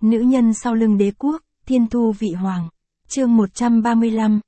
Nữ nhân sau lưng đế quốc, thiên thu vị hoàng. Chương 135,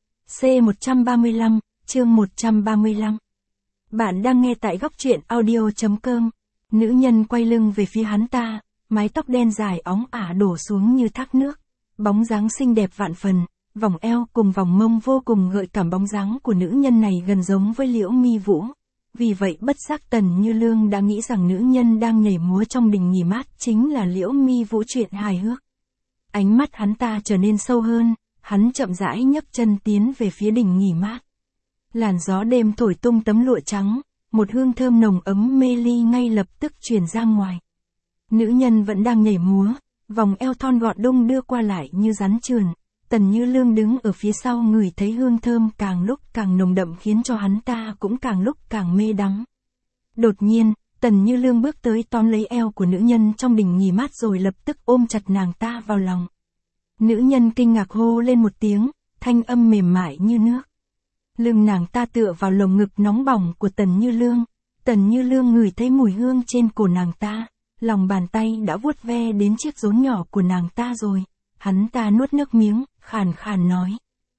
C135, chương 135. Bạn đang nghe tại góc truyện audio.com. Nữ nhân quay lưng về phía hắn ta, mái tóc đen dài óng ả đổ xuống như thác nước. Bóng dáng xinh đẹp vạn phần, vòng eo cùng vòng mông vô cùng gợi cảm. Bóng dáng của nữ nhân này gần giống với Liễu Mi Vũ. Vì vậy bất giác Tần Như Lương đã nghĩ rằng nữ nhân đang nhảy múa trong đình nghỉ mát chính là Liễu Mi Vũ. Chuyện hài hước. Ánh mắt hắn ta trở nên sâu hơn, hắn chậm rãi nhấc chân tiến về phía đình nghỉ mát. Làn gió đêm thổi tung tấm lụa trắng, một hương thơm nồng ấm mê ly ngay lập tức truyền ra ngoài. Nữ nhân vẫn đang nhảy múa, vòng eo thon gọn đung đưa qua lại như rắn trườn. Tần Như Lương đứng ở phía sau ngửi thấy hương thơm càng lúc càng nồng đậm khiến cho hắn ta cũng càng lúc càng mê đắm. Đột nhiên, Tần Như Lương bước tới tóm lấy eo của nữ nhân trong đình nghỉ mát rồi lập tức ôm chặt nàng ta vào lòng. Nữ nhân kinh ngạc hô lên một tiếng, thanh âm mềm mại như nước. Lưng nàng ta tựa vào lồng ngực nóng bỏng của Tần Như Lương. Tần Như Lương ngửi thấy mùi hương trên cổ nàng ta, lòng bàn tay đã vuốt ve đến chiếc rốn nhỏ của nàng ta rồi. Hắn ta nuốt nước miếng, khàn khàn nói.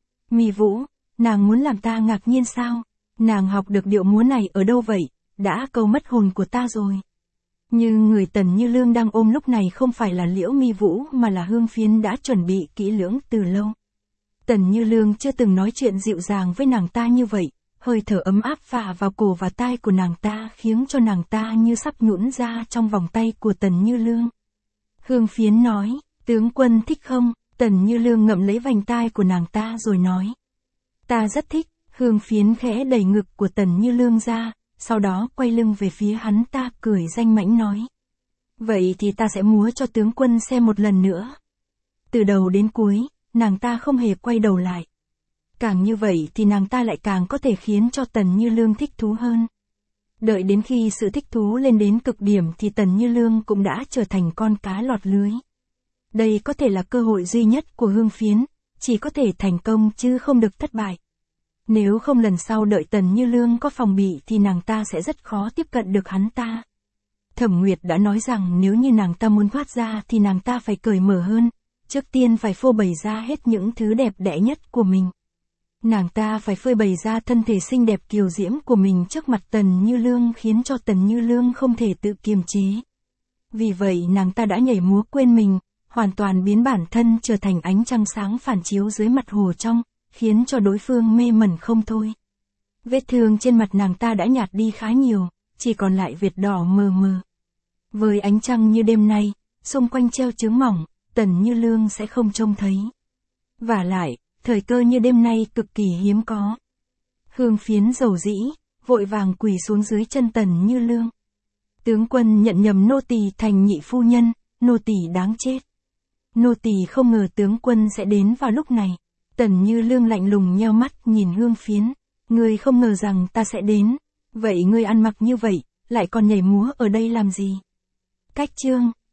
Mi Vũ, nàng muốn làm ta ngạc nhiên sao? Nàng học được điệu múa này ở đâu vậy? Đã câu mất hồn của ta rồi. Nhưng người Tần Như Lương đang ôm lúc này không phải là Liễu Mi Vũ mà là Hương Phiến đã chuẩn bị kỹ lưỡng từ lâu. Tần Như Lương chưa từng nói chuyện dịu dàng với nàng ta như vậy, hơi thở ấm áp phả vào cổ và tai của nàng ta khiến cho nàng ta như sắp nhũn ra trong vòng tay của Tần Như Lương. Hương Phiến nói, tướng quân thích không? Tần Như Lương ngậm lấy vành tai của nàng ta rồi nói. Ta rất thích. Hương Phiến khẽ đẩy ngực của Tần Như Lương ra, sau đó quay lưng về phía hắn ta cười danh mãnh nói. Vậy thì ta sẽ múa cho tướng quân xem một lần nữa. Từ đầu đến cuối, nàng ta không hề quay đầu lại. Càng như vậy thì nàng ta lại càng có thể khiến cho Tần Như Lương thích thú hơn. Đợi đến khi sự thích thú lên đến cực điểm thì Tần Như Lương cũng đã trở thành con cá lọt lưới. Đây có thể là cơ hội duy nhất của Hương Phiến, chỉ có thể thành công chứ không được thất bại. Nếu không lần sau đợi Tần Như Lương có phòng bị thì nàng ta sẽ rất khó tiếp cận được hắn ta. Thẩm Nguyệt đã nói rằng nếu như nàng ta muốn thoát ra thì nàng ta phải cởi mở hơn, trước tiên phải phô bày ra hết những thứ đẹp đẽ nhất của mình. Nàng ta phải phơi bày ra thân thể xinh đẹp kiều diễm của mình trước mặt Tần Như Lương khiến cho Tần Như Lương không thể tự kiềm chế. Vì vậy nàng ta đã nhảy múa quên mình, hoàn toàn biến bản thân trở thành ánh trăng sáng phản chiếu dưới mặt hồ trong, khiến cho đối phương mê mẩn không thôi. Vết thương trên mặt nàng ta đã nhạt đi khá nhiều, chỉ còn lại vệt đỏ mờ mờ. Với ánh trăng như đêm nay, xung quanh treo chướng mỏng, Tần Như Lương sẽ không trông thấy. Vả lại, thời cơ như đêm nay cực kỳ hiếm có. Hương Phiến dầu dĩ, vội vàng quỳ xuống dưới chân Tần Như Lương. Tướng quân nhận nhầm nô tỳ thành nhị phu nhân, nô tỳ đáng chết. Nô tỳ không ngờ tướng quân sẽ đến vào lúc này. Tần Như Lương lạnh lùng nheo mắt nhìn Hương Phiến. Ngươi không ngờ rằng ta sẽ đến. Vậy ngươi ăn mặc như vậy, lại còn nhảy múa ở đây làm gì? Cách chương